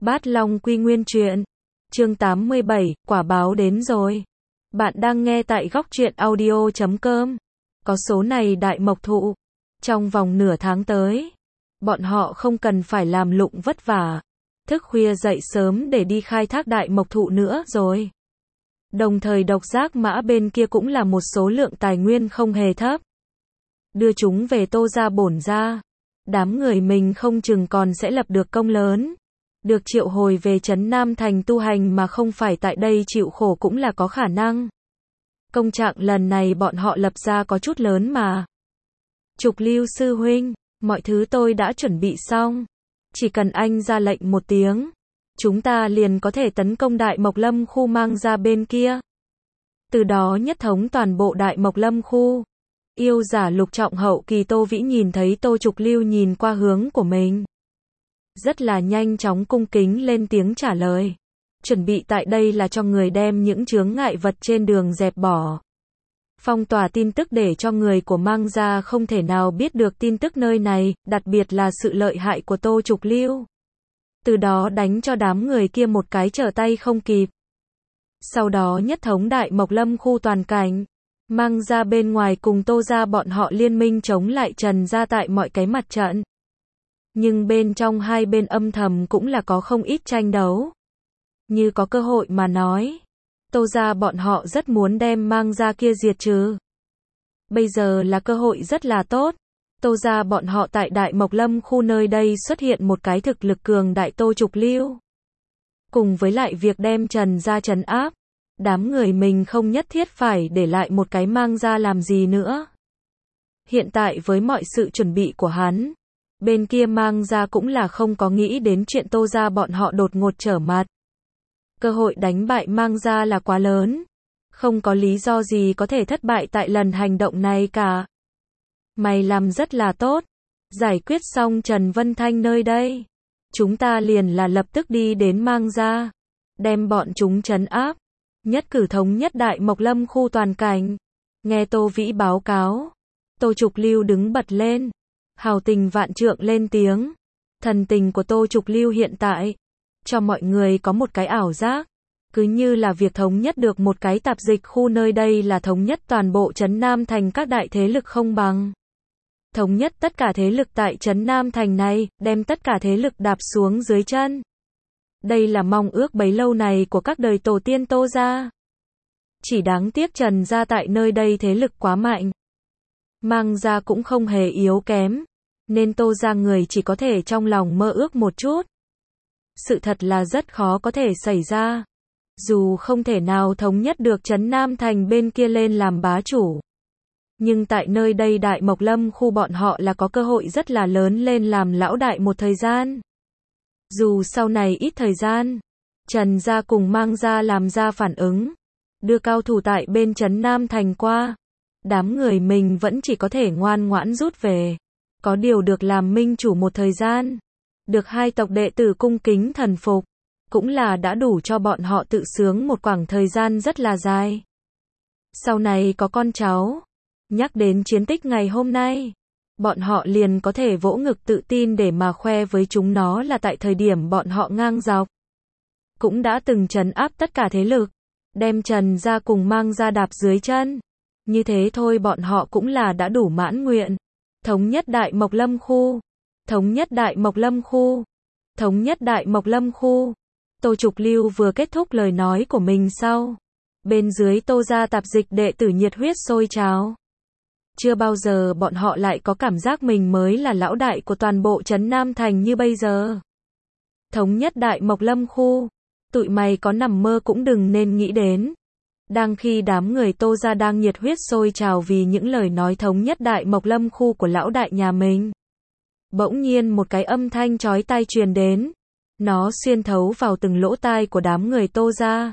Bát Long Quy Nguyên truyện. Chương 87, quả báo đến rồi. Bạn đang nghe tại góc truyện audio.com. Có số này đại mộc thụ. Trong vòng nửa tháng tới, bọn họ không cần phải làm lụng vất vả, thức khuya dậy sớm để đi khai thác đại mộc thụ nữa rồi. Đồng thời độc giác mã bên kia cũng là một số lượng tài nguyên không hề thấp. Đưa chúng về Tô gia bổn gia, đám người mình không chừng còn sẽ lập được công lớn. Được triệu hồi về trấn Nam Thành tu hành mà không phải tại đây chịu khổ cũng là có khả năng. Công trạng lần này bọn họ lập ra có chút lớn mà. Trục Lưu sư huynh, mọi thứ tôi đã chuẩn bị xong. Chỉ cần anh ra lệnh một tiếng, chúng ta liền có thể tấn công Đại Mộc Lâm khu mang ra bên kia. Từ đó nhất thống toàn bộ Đại Mộc Lâm khu. Yêu giả lục trọng hậu kỳ Tô Vĩ nhìn thấy Tô Trục Lưu nhìn qua hướng của mình, rất là nhanh chóng cung kính lên tiếng trả lời. Chuẩn bị tại đây là cho người đem những chướng ngại vật trên đường dẹp bỏ. Phong tỏa tin tức để cho người của mang ra không thể nào biết được tin tức nơi này, đặc biệt là sự lợi hại của Tô Trục Lưu. Từ đó đánh cho đám người kia một cái trở tay không kịp. Sau đó nhất thống Đại Mộc Lâm khu toàn cảnh. Mang ra bên ngoài cùng Tô gia bọn họ liên minh chống lại Trần gia tại mọi cái mặt trận. Nhưng bên trong hai bên âm thầm cũng là có không ít tranh đấu. Như có cơ hội mà nói, Tô gia bọn họ rất muốn đem mang ra kia diệt trừ. Bây giờ là cơ hội rất là tốt. Tô gia bọn họ tại Đại Mộc Lâm khu nơi đây xuất hiện một cái thực lực cường đại Tô Trục Lưu. Cùng với lại việc đem Trần gia trấn áp, đám người mình không nhất thiết phải để lại một cái mang ra làm gì nữa. Hiện tại với mọi sự chuẩn bị của hắn, bên kia mang ra cũng là không có nghĩ đến chuyện Tô gia bọn họ đột ngột trở mặt. Cơ hội đánh bại mang ra là quá lớn. Không có lý do gì có thể thất bại tại lần hành động này cả. Mày làm rất là tốt. Giải quyết xong Trần Vân Thanh nơi đây, chúng ta liền là lập tức đi đến mang ra, đem bọn chúng trấn áp. Nhất cử thống nhất Đại Mộc Lâm khu toàn cảnh. Nghe Tô Vĩ báo cáo, Tô Trục Lưu đứng bật lên, hào tình vạn trượng lên tiếng. Thần tình của Tô Trục Lưu hiện tại, cho mọi người có một cái ảo giác, cứ như là việc thống nhất được một cái tạp dịch khu nơi đây là thống nhất toàn bộ trấn Nam Thành các đại thế lực không bằng. Thống nhất tất cả thế lực tại trấn Nam Thành này, đem tất cả thế lực đạp xuống dưới chân. Đây là mong ước bấy lâu này của các đời tổ tiên Tô gia. Chỉ đáng tiếc Trần gia tại nơi đây thế lực quá mạnh. Mang gia cũng không hề yếu kém, nên Tô gia người chỉ có thể trong lòng mơ ước một chút. Sự thật là rất khó có thể xảy ra. Dù không thể nào thống nhất được trấn Nam Thành bên kia lên làm bá chủ, nhưng tại nơi đây Đại Mộc Lâm khu bọn họ là có cơ hội rất là lớn lên làm lão đại một thời gian. Dù sau này ít thời gian, Trần gia cùng mang gia làm ra phản ứng, đưa cao thủ tại bên trấn Nam Thành qua, đám người mình vẫn chỉ có thể ngoan ngoãn rút về. Có điều được làm minh chủ một thời gian, được hai tộc đệ tử cung kính thần phục, cũng là đã đủ cho bọn họ tự sướng một khoảng thời gian rất là dài. Sau này có con cháu, nhắc đến chiến tích ngày hôm nay, bọn họ liền có thể vỗ ngực tự tin để mà khoe với chúng nó là tại thời điểm bọn họ ngang dọc, cũng đã từng trấn áp tất cả thế lực, đem Trần gia cùng mang ra đạp dưới chân. Như thế thôi bọn họ cũng là đã đủ mãn nguyện. Thống nhất Đại Mộc Lâm khu. Thống nhất Đại Mộc Lâm khu. Thống nhất Đại Mộc Lâm khu. Tô Trục Lưu vừa kết thúc lời nói của mình sau, bên dưới Tô gia tạp dịch đệ tử nhiệt huyết sôi trào. Chưa bao giờ bọn họ lại có cảm giác mình mới là lão đại của toàn bộ trấn Nam Thành như bây giờ. Thống nhất Đại Mộc Lâm khu. Tụi mày có nằm mơ cũng đừng nên nghĩ đến. Đang khi đám người Tô gia đang nhiệt huyết sôi trào vì những lời nói thống nhất Đại Mộc Lâm khu của lão đại nhà mình, bỗng nhiên một cái âm thanh chói tai truyền đến. Nó xuyên thấu vào từng lỗ tai của đám người Tô gia,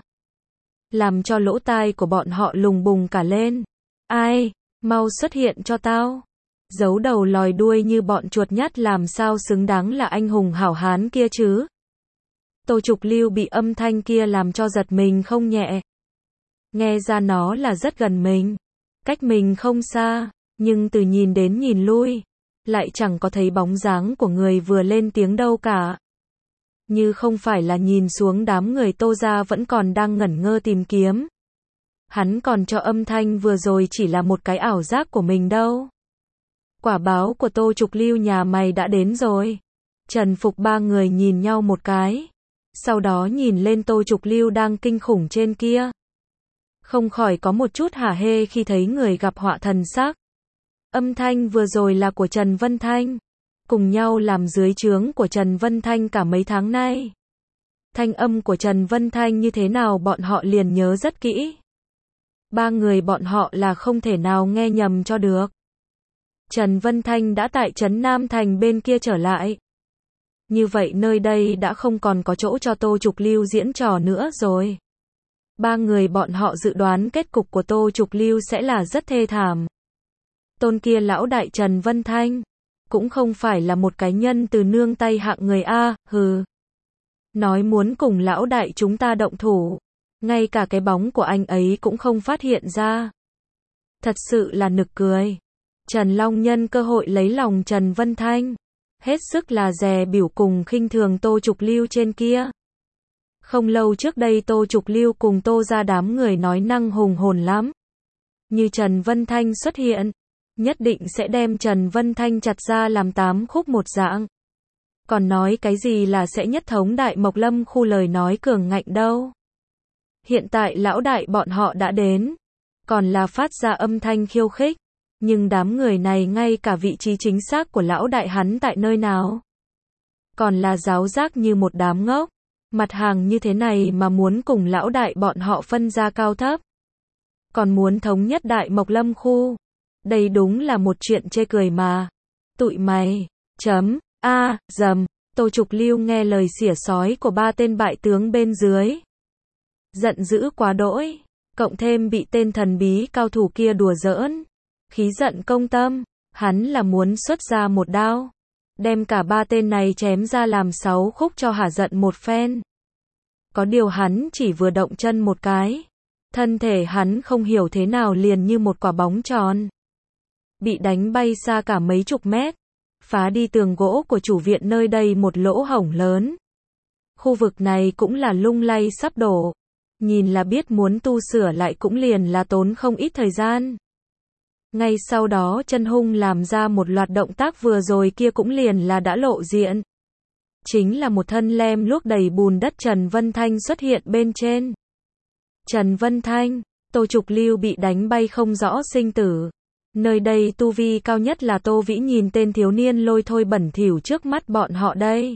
làm cho lỗ tai của bọn họ lùng bùng cả lên. Ai, mau xuất hiện cho tao. Giấu đầu lòi đuôi như bọn chuột nhắt làm sao xứng đáng là anh hùng hảo hán kia chứ. Tô Trục Lưu bị âm thanh kia làm cho giật mình không nhẹ. Nghe ra nó là rất gần mình, cách mình không xa, nhưng từ nhìn đến nhìn lui, lại chẳng có thấy bóng dáng của người vừa lên tiếng đâu cả. như không phải là nhìn xuống đám người Tô gia vẫn còn đang ngẩn ngơ tìm kiếm. Hắn còn cho âm thanh vừa rồi chỉ là một cái ảo giác của mình đâu. Quả báo của Tô Trục Lưu nhà mày đã đến rồi. Trần Phục ba người nhìn nhau một cái. Sau đó nhìn lên Tô Trục Lưu đang kinh khủng trên kia. Không khỏi có một chút hả hê khi thấy người gặp họa thần sắc. Âm thanh vừa rồi là của Trần Vân Thanh. Cùng nhau làm dưới trướng của Trần Vân Thanh cả mấy tháng nay. Thanh âm của Trần Vân Thanh như thế nào bọn họ liền nhớ rất kỹ. Ba người bọn họ là không thể nào nghe nhầm cho được. Trần Vân Thanh đã tại trấn Nam Thành bên kia trở lại. Như vậy nơi đây đã không còn có chỗ cho Tô Trục Lưu diễn trò nữa rồi. Ba người bọn họ dự đoán kết cục của Tô Trục Lưu sẽ là rất thê thảm. Tôn kia lão đại Trần Vân Thanh cũng không phải là một cái nhân từ nương tay hạng người a, hừ. Nói muốn cùng lão đại chúng ta động thủ, ngay cả cái bóng của anh ấy cũng không phát hiện ra. Thật sự là nực cười. Trần Long nhân cơ hội lấy lòng Trần Vân Thanh, hết sức là dè biểu cùng khinh thường Tô Trục Lưu trên kia. Không lâu trước đây Tô Trục Lưu cùng Tô gia đám người nói năng hùng hồn lắm. Như Trần Vân Thanh xuất hiện, nhất định sẽ đem Trần Vân Thanh chặt ra làm 8 khúc một dạng. Còn nói cái gì là sẽ nhất thống Đại Mộc Lâm khu lời nói cường ngạnh đâu. Hiện tại lão đại bọn họ đã đến, còn là phát ra âm thanh khiêu khích. Nhưng đám người này ngay cả vị trí chính xác của lão đại hắn tại nơi nào. Còn là giáo giác như một đám ngốc. Mặt hàng như thế này mà muốn cùng lão đại bọn họ phân ra cao thấp. Còn muốn thống nhất Đại Mộc Lâm khu. Đây đúng là một chuyện chê cười mà. Tụi mày, dầm. Tô Trục Lưu nghe lời xỉa xói của ba tên bại tướng bên dưới. Giận dữ quá đỗi. Cộng thêm bị tên thần bí cao thủ kia đùa giỡn. Khí giận công tâm, hắn là muốn xuất ra một đao, đem cả ba tên này chém ra làm 6 khúc cho hả giận một phen. Có điều hắn chỉ vừa động chân một cái, thân thể hắn không hiểu thế nào liền như một quả bóng tròn, bị đánh bay xa cả mấy chục mét, phá đi tường gỗ của chủ viện nơi đây một lỗ hổng lớn. Khu vực này cũng là lung lay sắp đổ, nhìn là biết muốn tu sửa lại cũng liền là tốn không ít thời gian. Ngay sau đó chân hung làm ra một loạt động tác vừa rồi kia cũng liền là đã lộ diện. Chính là một thân lem luốc đầy bùn đất Trần Vân Thanh xuất hiện bên trên. Trần Vân Thanh, Tô Trục Lưu bị đánh bay không rõ sinh tử. Nơi đây tu vi cao nhất là Tô Vĩ nhìn tên thiếu niên lôi thôi bẩn thỉu trước mắt bọn họ đây.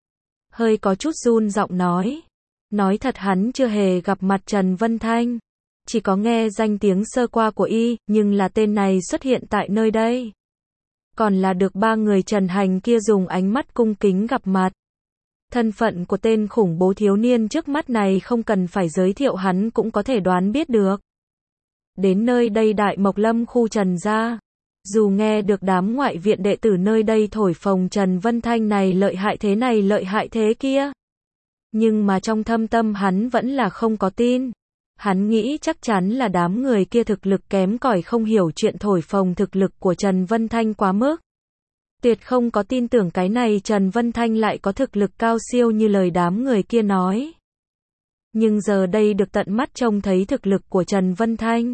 Hơi có chút run giọng nói. Nói thật hắn chưa hề gặp mặt Trần Vân Thanh. Chỉ có nghe danh tiếng sơ qua của y, nhưng là tên này xuất hiện tại nơi đây. Còn là được ba người Trần Hành kia dùng ánh mắt cung kính gặp mặt. Thân phận của tên khủng bố thiếu niên trước mắt này không cần phải giới thiệu hắn cũng có thể đoán biết được. Đến nơi đây Đại Mộc Lâm khu Trần gia. Dù nghe được đám ngoại viện đệ tử nơi đây thổi phồng Trần Vân Thanh này lợi hại thế kia. Nhưng mà trong thâm tâm hắn vẫn là không có tin. Hắn nghĩ chắc chắn là đám người kia thực lực kém cỏi không hiểu chuyện thổi phồng thực lực của Trần Vân Thanh quá mức. Tuyệt không có tin tưởng cái này Trần Vân Thanh lại có thực lực cao siêu như lời đám người kia nói. Nhưng giờ đây được tận mắt trông thấy thực lực của Trần Vân Thanh.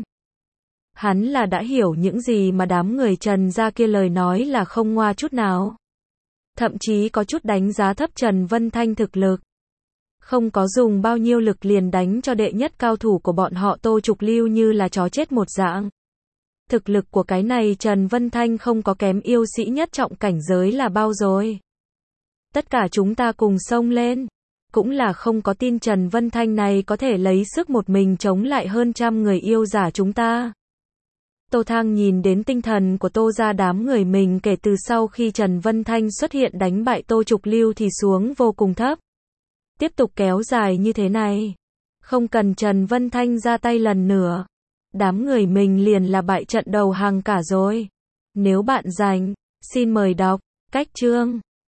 Hắn là đã hiểu những gì mà đám người Trần gia kia lời nói là không ngoa chút nào. Thậm chí có chút đánh giá thấp Trần Vân Thanh thực lực. Không có dùng bao nhiêu lực liền đánh cho đệ nhất cao thủ của bọn họ Tô Trục Lưu như là chó chết một dạng. Thực lực của cái này Trần Vân Thanh không có kém yêu sĩ nhất trọng cảnh giới là bao rồi. Tất cả chúng ta cùng xông lên. Cũng là không có tin Trần Vân Thanh này có thể lấy sức một mình chống lại hơn trăm người yêu giả chúng ta. Tô Thang nhìn đến tinh thần của Tô gia đám người mình kể từ sau khi Trần Vân Thanh xuất hiện đánh bại Tô Trục Lưu thì xuống vô cùng thấp. Tiếp tục kéo dài như thế này, không cần Trần Vân Thanh ra tay lần nữa, đám người mình liền là bại trận đầu hàng cả rồi. Nếu bạn rảnh, xin mời đọc cách chương